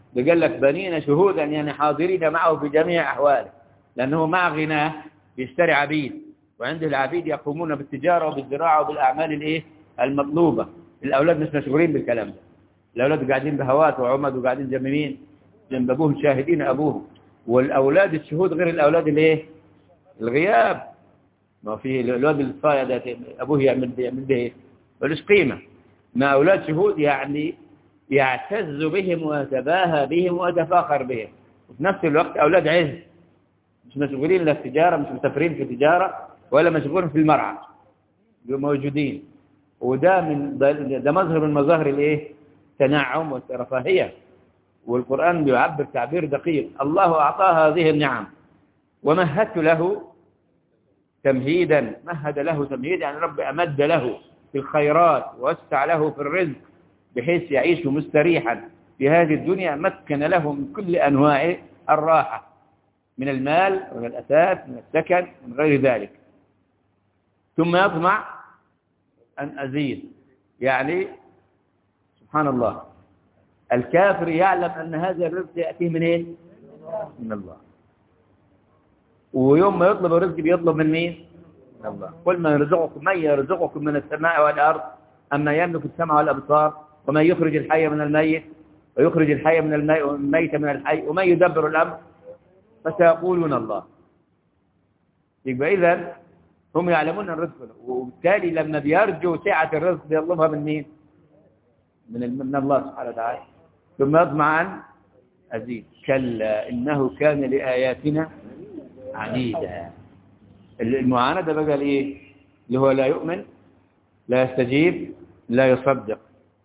ده قال لك بنين شهودا يعني حاضرين معه في جميع أحواله، لأنه مع غناه بيشتري عبيد، وعنده العبيد يقومون بالتجارة وبالزراعة وبالأعمال الإيه المطلوبة. الأولاد مش مشغولين بالكلام ده، الأولاد قاعدين بهوات وعمد وقاعدين جميمين جنب أبوهم شاهدين أبوهم. والأولاد الشهود غير الأولاد الإيه الغياب. ما في الأولاد الصايع ده أبوه يعمل بيعمل به إيه ملوش قيمة. ما أولاد شهود يعني يعتز بهم ويتباهى بهم ويتفاخر بهم، وفي نفس الوقت أولاد عز مش مشغولين لا في تجارة، مش مسافرين في تجارة ولا مشغولين في المرعى موجودين. وده من ده مظهر من مظاهر الايه التنعم والرفاهية. والقرآن بيعبر تعبير دقيق. الله أعطاه هذه النعم ومهدت له تمهيدا، مهد له تمهيدا يعني رب أمد له في الخيرات ووسع له في الرزق بحيث يعيش مستريحا في هذه الدنيا، مكن له من كل أنواع الراحة من المال ومن الأثاث من السكن من غير ذلك. ثم يطمع أن أزيد، يعني سبحان الله الكافر يعلم أن هذا الرزق يأتيه منين؟ من الله. ويوم ما يطلب الرزق بيطلب من مين؟ من الله. قل من يرزقكم من يرزقكم من السماء والأرض أما يملك السمع والأبصار ومن يخرج الحي من الميت ويخرج الحي من الميت من الحي ومن يدبر الأمر فسيقولون الله. يبقى إذن هم يعلمون الرزق، وبالتالي لما بيرجوا سعة الرزق بيطلبها من مين؟ من من الله سبحانه وتعالى. ثم يطمع أن أزيد كلا إنه كان لآياتنا عنيدا. المعاندة بقى لإيه؟ اللي هو لا يؤمن لا يستجيب لا يصدق.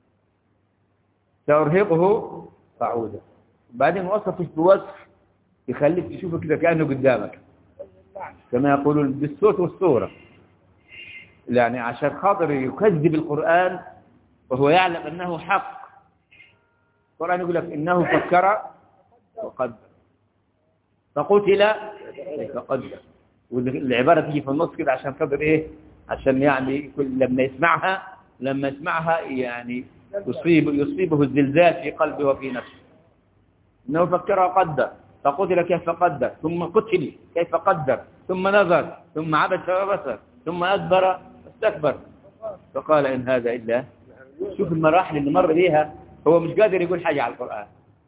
سأرهقه صعودا. بعدين وصفه بوصف يخليك تشوفه كده كأنه قدامك كما يقولون بالصوت والصورة، يعني عشان خاطر يكذب القرآن وهو يعلم أنه حق. القرآن يقول لك إنه فكر وقدر فقتل فقدر، والعبارة تيجي في النص كده عشان خاطر إيه؟ عشان يعني كل لما يسمعها لما يسمعها يعني يصيب يصيبه الزلزال في قلبه وفي نفسه. إنه فكر وقدر فقتل كيف قدر ثم قتل كيف قدر ثم نظر ثم عبس وبصر ثم أدبر واستكبر فقال إن هذا إلا. شوف المراحل اللي مر بيها، هو مش قادر يقول حاجة على القرآن.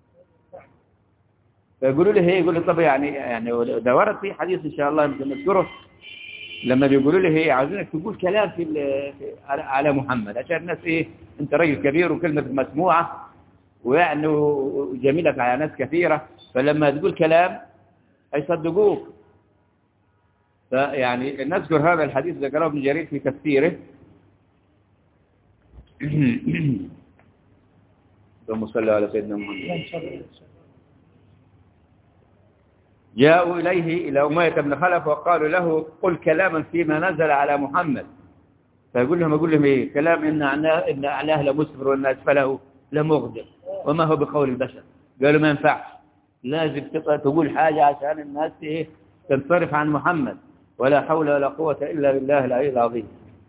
فيقولوا له هي يقول له طب يعني يعني ده ورد في حديث إن شاء الله يمكن نذكره لما بيقولوا له هي عاوزينك تقول كلام في على محمد عشان الناس إيه أنت رجل كبير وكلمة مسموعة ويعني جميلك على ناس كثيرة، فلما تقول كلام هيصدقوك. فيعني نذكر هذا الحديث ذكره ابن جرير في تفسيره. اللهم صل على سيدنا محمد. جاءوا إليه إلى أمية بن خلف وقالوا له قل كلاما فيما نزل على محمد. فيقول لهم أقول لهم إيه كلام إن إن أعلاه لمسفر وإن أسفله لمغدر وما هو بقول البشر. قالوا ما ينفعش، لازم تقول حاجة عشان الناس إيه تنصرف عن محمد. ولا حول ولا قوة إلا بالله العلي العظيم.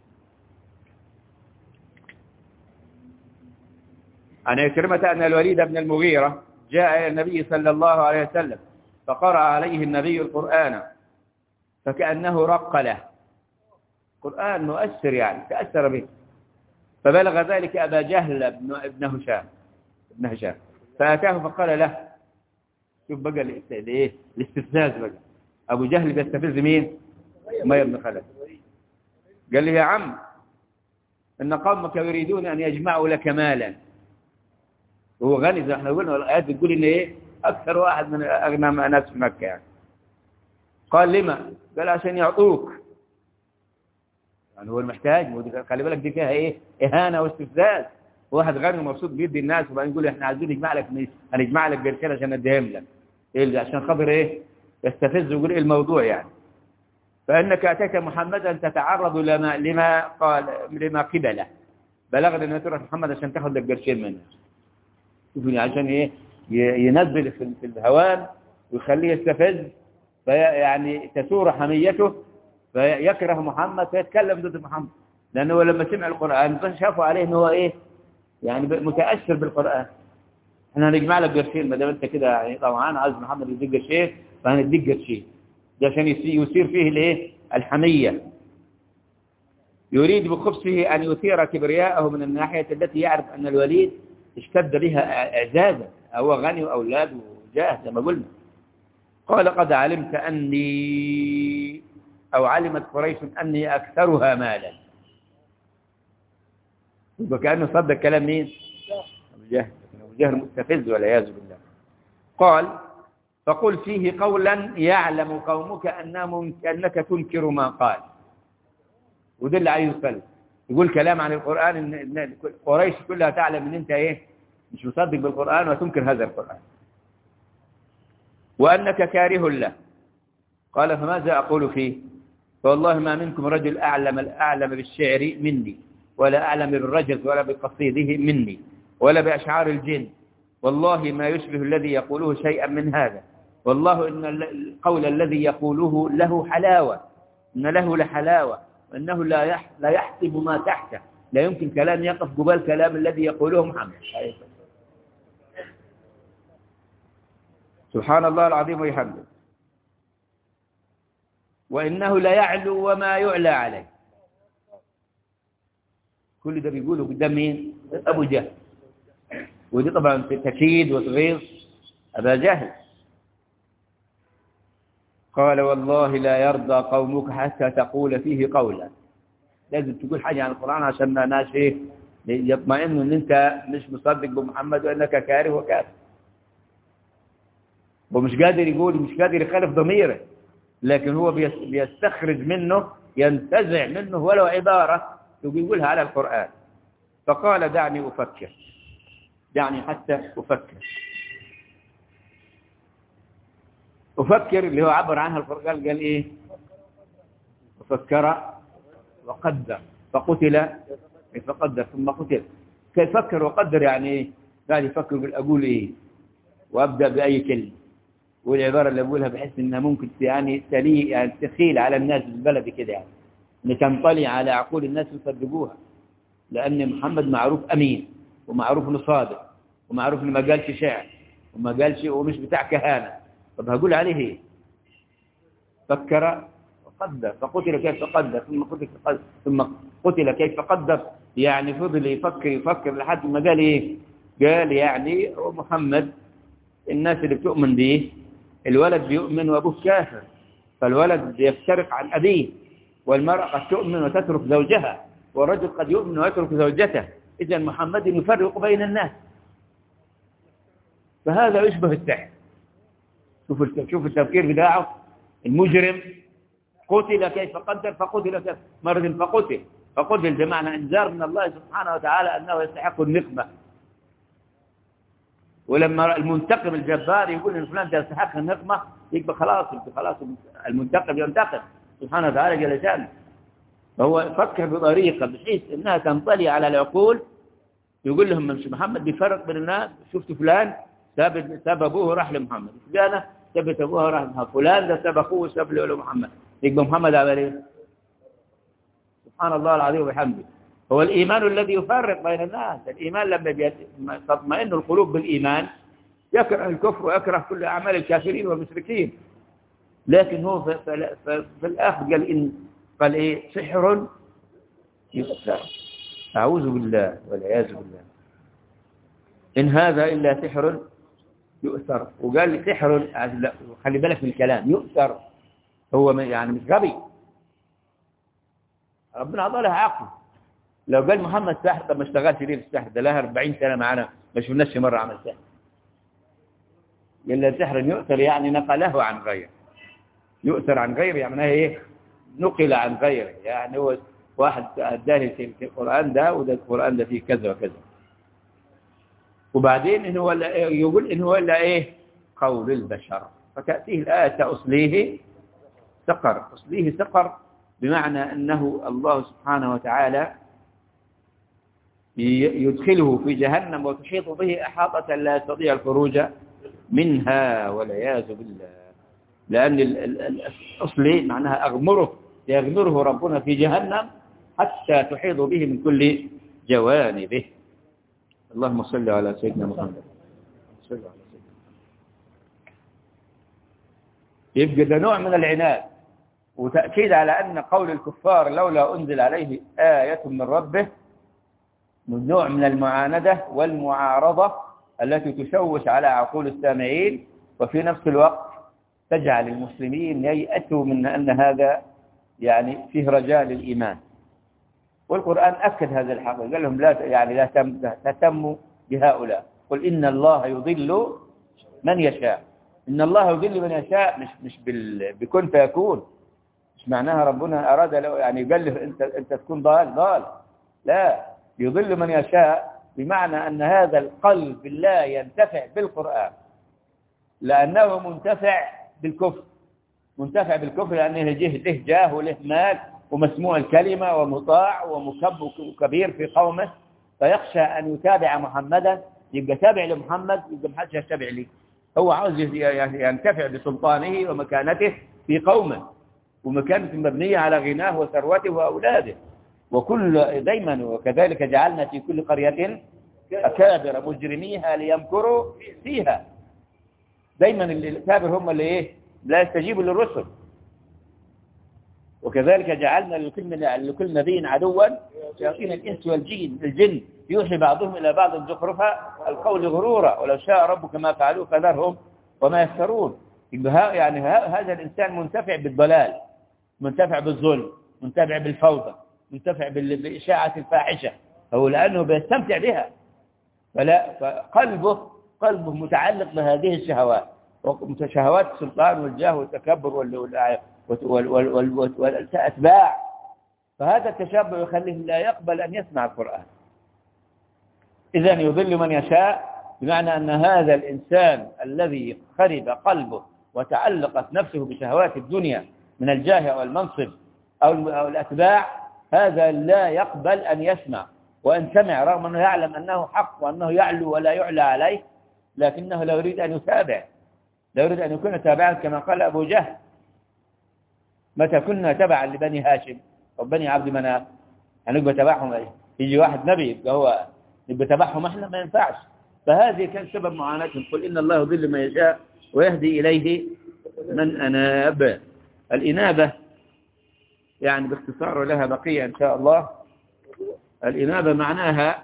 عن عكرمة أن الوليد بن المغيرة جاء إلى النبي صلى الله عليه وسلم فقرأ عليه النبي القرآن فكأنه رق له. قرآن مؤثر يعني تأثر به. فبلغ ذلك أبا جهل ابن هشام ابن هشام فأتاه فقال له شوف بقى الايه الاستفزاز بقى. أبو جهل بيستفز مين؟ أمية بن خلف. قال لي يا عم إن قومك يريدون أن يجمعوا لك مالا. وهو غني زي احنا قلنا الآيات بتقول إن إيه أكثر واحد من أغنى ناس في مكة يعني. قال لما؟ قال عشان يعطوك. يعني هو المحتاج. خلي بالك دي فيها إيه إهانة واستفزاز. واحد غني ومبسوط بيدي الناس وبعدين يقول إحنا عايزين نجمع لك هنجمع لك قرشين عشان نديهم لك. إيه عشان خاطر إيه يستفز ويقول إيه الموضوع يعني. فإنك أتيت محمدا تتعرض لما لما قال لما قبله. بلغت أن تروح محمد عشان تاخذ لك قرشين منه. شوفني عشان إيه ينزل في الهوان ويخليه يستفز فيعني تثور حميته فيكره محمد فيتكلم ضد محمد. لأنه لما سمع القرآن شافوا عليه أنه هو إيه يعني متأثر بالقرآن. احنا هنجمع لك قرشين ما دام انت كده يعني طبعا عايز محمد يديك قرشين فهنديك قرشين. ده عشان يصير فيه الايه الحمية. يريد بخبثه أن يثير كبرياءه من الناحية التي يعرف أن الوليد اشتد بها إعزازا، هو غني وأولاده جاه زي ما قلنا. قال قد علمت أني أو علمت قريش أني أكثرها مالا. يبقى كأنه صدق كلام مين؟ أبو جهل. أبو جهل مستفز والعياذ بالله. قال فقل فيه قولا يعلم قومك أنك تنكر ما قال. وده اللي عايز يسأله. يقول كلام عن القرآن إن قريش كلها تعلم إن أنت إيه مش مصدق بالقرآن وتنكر هذا القرآن وأنك كاره له. قال فماذا أقول فيه؟ فوالله ما منكم رجل أعلم الأعلم بالشعر مني ولا أعلم بالرجز ولا بقصيده مني ولا بأشعار الجن. والله ما يشبه الذي يقوله شيئا من هذا. والله إن القول الذي يقوله له حلاوة، إن له لحلاوة، وأنه لا لا يحسب ما تحته، لا يمكن كلام يقف قبال كلام الذي يقوله محمد. سبحان الله العظيم ويحمده. وإنه لا يعلو وما يعلى عليه. كل ده بيقوله قدام مين؟ أبو جهل. ودي طبعا في تكييد وتغيظ أبا جهل. قال والله لا يرضى قومك حتى تقول فيه قولا. لازم تقول حاجة عن القرآن عشان الناس ايه يطمئنوا ان انت مش مصدق بمحمد وانك كاره وكافر. ومش قادر يقول مش قادر يخالف ضميره، لكن هو بيستخرج منه ينتزع منه ولو عبارة يقولها على القرآن. فقال دعني أفكر، دعني حتى أفكر. أفكر اللي هو عبر عنها القرآن قال إيه؟ فكر وقدر فقتل كيف قدر ثم قتل. كيف فكر وقدر يعني إيه؟ قال يفكر يقول أقول إيه وأبدأ بأي كلمة، والعبارة اللي أقولها بحس إنها ممكن يعني تلي يعني تخيل على الناس بالبلد كده يعني إن تنطلي على عقول الناس يصدقوها، لأن محمد معروف أمين ومعروف إنه صادق ومعروف إنه ما قالش شعر وما قالش ومش بتاع كهانة. طب هقول عليه إيه؟ فكر وقدر فقتل كيف قدر ثم قتل ثم قتل كيف قدر. يعني فضل يفكر يفكر لحد ما قال إيه؟ قال يعني محمد الناس اللي بتؤمن به الولد بيؤمن وأبوه كافر، فالولد يفترق عن أبيه، والمرأة قد تؤمن وتترك زوجها، والرجل قد يؤمن ويترك زوجته. إذن محمد يفرق بين الناس، فهذا يشبه السحر. شوف شوف التفكير بتاعه. المجرم قتل كيف قدر فقتل كيف مرض فقتل فقتل بمعنى انذار من الله سبحانه وتعالى أنه يستحق النقمة. ولما المنتقم الجبار يقول ان فلان يستحق النقمة يبقى خلاص يبقى خلاص المنتقم ينتقم سبحانه وتعالى جل شانه. فهو فكر بطريقة بحيث انها تنطلي على العقول. يقول لهم مش محمد بيفرق بين الناس. شفت فلان ساب ساب ابوه راح لمحمد، فلانة سابت ابوها راح لمحمد، فلان ده ساب اخوه ساب له محمد، يبقى محمد عمل ايه؟ سبحان الله العظيم وبحمده. هو الإيمان الذي يفرق بين الناس. الإيمان لما تطمئن القلوب بالإيمان يكره الكفر ويكره كل أعمال الكافرين والمشركين. لكن هو في, في, في الآخر قال إن قال إيه؟ سحر يؤثر. أعوذ بالله والعياذ بالله. إن هذا إلا سحر يؤثر. وقال لي سحر، خلي بالك من الكلام، يؤثر. هو يعني مش غبي، ربنا عطاه عقل. لو قال محمد ساحر طب ما اشتغلش ليه في السحر ده؟ له أربعين سنة معنا ما شفناش مرة عمل سحر. إلا سحر يؤثر يعني نقله عن غيره. يؤثر عن غيره يعني ايه؟ نقل عن غيره. يعني هو واحد اداه في القرآن ده وده القرآن ده فيه كذا وكذا، وبعدين إن هو يقول إن هو إلا إيه؟ قول البشر. فتأتيه الآية أصليه سقر. أصليه سقر بمعنى أنه الله سبحانه وتعالى يدخله في جهنم وتحيط به أحاطة لا يستطيع الخروج منها والعياذ بالله. لأن الأصل معناها أغمره، يغمره ربنا في جهنم حتى تحيط به من كل جوانبه. اللهم صل على سيدنا محمد. يبقى ده نوع من العناد، وتأكيد على أن قول الكفار لولا أنزل عليه آية من ربه من نوع من المعاندة والمعارضة التي تشوش على عقول السامعين، وفي نفس الوقت تجعل المسلمين ييأسوا من أن هذا يعني فيه رجاء للإيمان. والقرآن أكد هذا الحق، قال لهم لا يعني لا تهتموا بهؤلاء، قل إن الله يضل من يشاء. إن الله يضل من يشاء مش مش بكن فيكون، مش معناها ربنا أراد لو يعني قال له أنت أنت تكون ضال ضال، لا، يضل من يشاء بمعنى أن هذا القلب لا ينتفع بالقرآن لأنه منتفع بالكفر، منتفع بالكفر لأنه جه له جاه وله مال ومسموع الكلمة ومطاع ومكب وكبير في قومه، فيخشى أن يتابع محمدا، يبقى تابع لمحمد يبقى محدش يتابع لي. هو عاوز ينتفع بسلطانه ومكانته في قومه، ومكانته مبنية على غناه وثروته وأولاده. وكل دايما وكذلك جعلنا في كل قرية أكابر مجرميها ليمكروا فيها. دايما الأكابر هم اللي إيه لا يستجيبوا للرسل. وكذلك جعلنا لكل لكل نبي عدوا شياطين الإنس والجن الجن يوحي بعضهم إلى بعض زخرفا القول غرورا ولو شاء ربك ما فعلوه فذرهم وما يفترون. يعني هذا الإنسان منتفع بالضلال، منتفع بالظلم، منتفع بالفوضى، منتفع بإشاعة الفاحشة، هو لأنه بيستمتع بها. فلا فقلبه قلبه متعلق بهذه الشهوات، شهوات السلطان والجاه والتكبر والأتباع. فهذا التشبع يخليه لا يقبل أن يسمع القرآن. إذن يضل من يشاء بمعنى أن هذا الإنسان الذي خرب قلبه وتعلقت نفسه بشهوات الدنيا من الجاه والمنصب أو الأتباع، هذا لا يقبل أن يسمع، وإن سمع رغم أنه يعلم أنه حق وأنه يعلو ولا يعلى عليه، لكنه لا يريد أن يتابع، لا يريد أن يكون تابعا كما قال أبو جهل متى كنا تبعا لبني هاشم وبني عبد مناف هنبقى تبعهم ايه؟ يجي واحد نبي يبقى هو نبقى تبعهم احنا، ما ينفعش. فهذه كان سبب معاناتهم. قل إن الله يضل من يشاء ويهدي إليه من أناب. الإنابة يعني باختصار لها بقية إن شاء الله. الإنابة معناها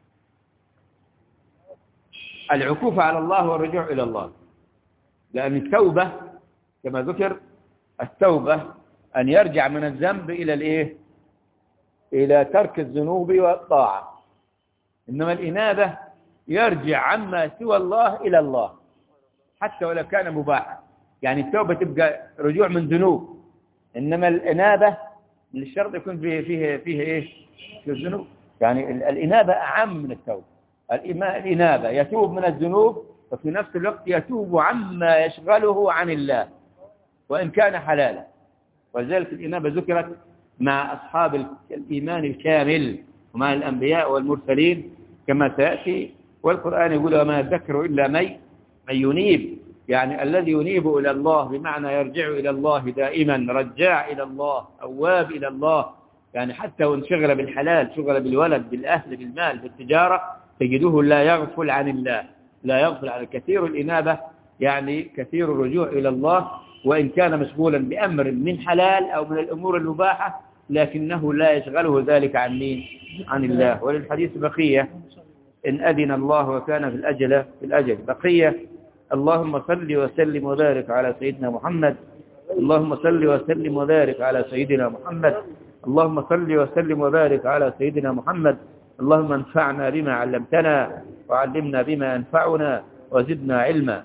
العكوف على الله والرجوع إلى الله، لأن التوبة كما ذكر التوبة أن يرجع من الذنب إلى الإيه؟ إلى ترك الذنوب والطاعة. إنما الإنابة يرجع عما سوى الله إلى الله حتى ولو كان مباحا. يعني التوبة تبقى رجوع من ذنوب، إنما الإنابة الشرط يكون فيه فيه فيه إيه؟ في الذنوب. يعني الإنابة أعم من التوبة. الإنابة يتوب من الذنوب وفي نفس الوقت يتوب عما يشغله عن الله وإن كان حلالا. ولذلك الإنابة ذكرت مع أصحاب الإيمان الكامل ومع الأنبياء والمرسلين كما سيأتي. والقرآن يقول وما يذكر إلا من من ينيب، يعني الذي ينيب إلى الله بمعنى يرجع إلى الله دائما، رجاع إلى الله، أواب إلى الله. يعني حتى وانشغل بالحلال، شغل بالولد بالأهل بالمال بالتجارة، تجده لا يغفل عن الله، لا يغفل عن كثير الإنابة، يعني كثير الرجوع إلى الله وإن كان مشغولا بأمر من حلال أو من الأمور المباحة، لكنه لا يشغله ذلك عن مين؟ عن الله. وللحديث بقية إن أذن الله وكان في الأجل في الأجل بقية. اللهم صل وسلم وبارك على سيدنا محمد. اللهم صل وسلم وبارك على سيدنا محمد. اللهم صل وسلم وبارك على سيدنا محمد. اللهم انفعنا بما علمتنا وعلمنا بما ينفعنا وزدنا علما.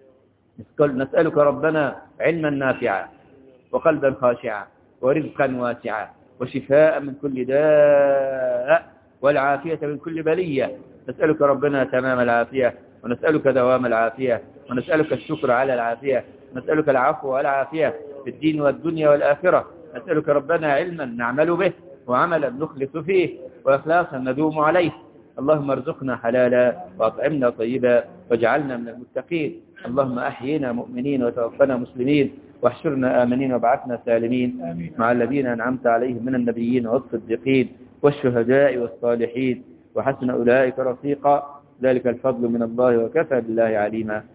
نسألك ربنا علما نافعا وقلبا خاشعا ورزقا واسعا وشفاء من كل داء والعافية من كل بلية. نسألك ربنا تمام العافية ونسألك دوام العافية ونسألك الشكر على العافية ونسألك العفو والعافية في الدين والدنيا والآخرة. نسألك ربنا علما نعمل به وعملا نخلص فيه وإخلاصا ندوم عليه. اللهم ارزقنا حلالا وأطعمنا طيبا واجعلنا من المتقين. اللهم أحينا مؤمنين وتوفنا مسلمين واحشرنا آمنين وابعثنا سالمين مع الذين أنعمت عليهم من النبيين والصديقين والشهداء والصالحين وحسن أولئك رفيقا. ذلك الفضل من الله وكفى بالله عليما.